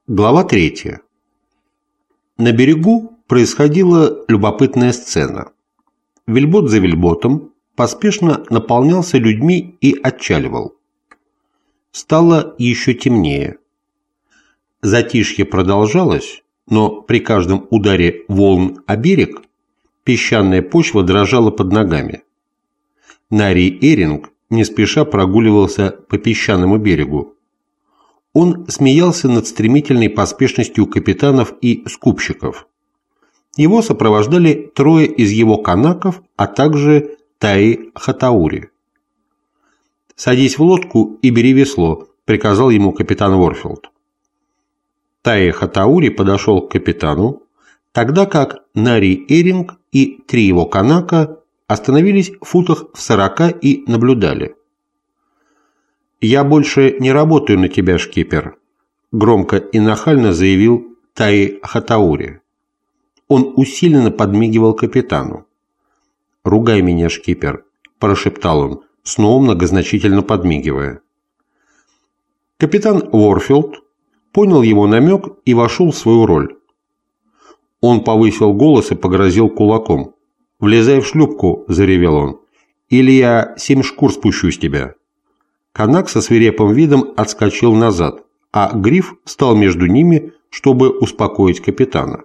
Глава 3. На берегу происходила любопытная сцена. Вельбот за вельботом поспешно наполнялся людьми и отчаливал. Стало еще темнее. Затишье продолжалось, но при каждом ударе волн о берег песчаная почва дрожала под ногами. Нарий Эринг не спеша прогуливался по песчаному берегу. Он смеялся над стремительной поспешностью капитанов и скупщиков. Его сопровождали трое из его канаков, а также Таи Хатаури. «Садись в лодку и бери весло», — приказал ему капитан Ворфилд. Таи Хатаури подошел к капитану, тогда как Нарий Эринг и три его канака остановились в футах в 40 и наблюдали. «Я больше не работаю на тебя, шкипер», – громко и нахально заявил Таи Хатаури. Он усиленно подмигивал капитану. «Ругай меня, шкипер», – прошептал он, снова многозначительно подмигивая. Капитан Ворфилд понял его намек и вошел в свою роль. Он повысил голос и погрозил кулаком. «Влезай в шлюпку», – заревел он, – «или я 7 шкур спущу с тебя». Канак со свирепым видом отскочил назад, а Гриф стал между ними, чтобы успокоить капитана.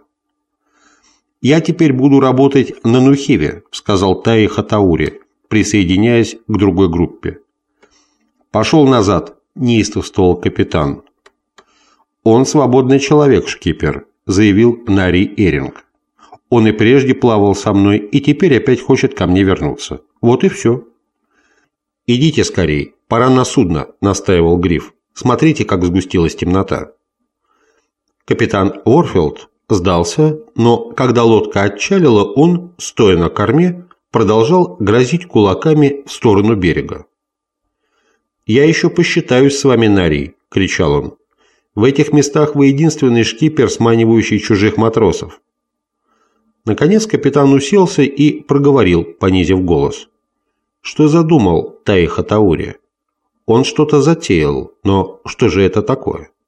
«Я теперь буду работать на Нухиве», – сказал Таи Хатаури, присоединяясь к другой группе. «Пошел назад», – неистовствовал капитан. «Он свободный человек, шкипер», – заявил Нарий Эринг. «Он и прежде плавал со мной, и теперь опять хочет ко мне вернуться. Вот и все». «Идите скорей, пора на судно», – настаивал Гриф. «Смотрите, как сгустилась темнота». Капитан Ворфилд сдался, но когда лодка отчалила, он, стоя на корме, продолжал грозить кулаками в сторону берега. «Я еще посчитаюсь с вами, Нарий», – кричал он. «В этих местах вы единственный шкипер, сманивающий чужих матросов». Наконец капитан уселся и проговорил, понизив голос. «Что задумал Таи Хатаури? Он что-то затеял, но что же это такое?»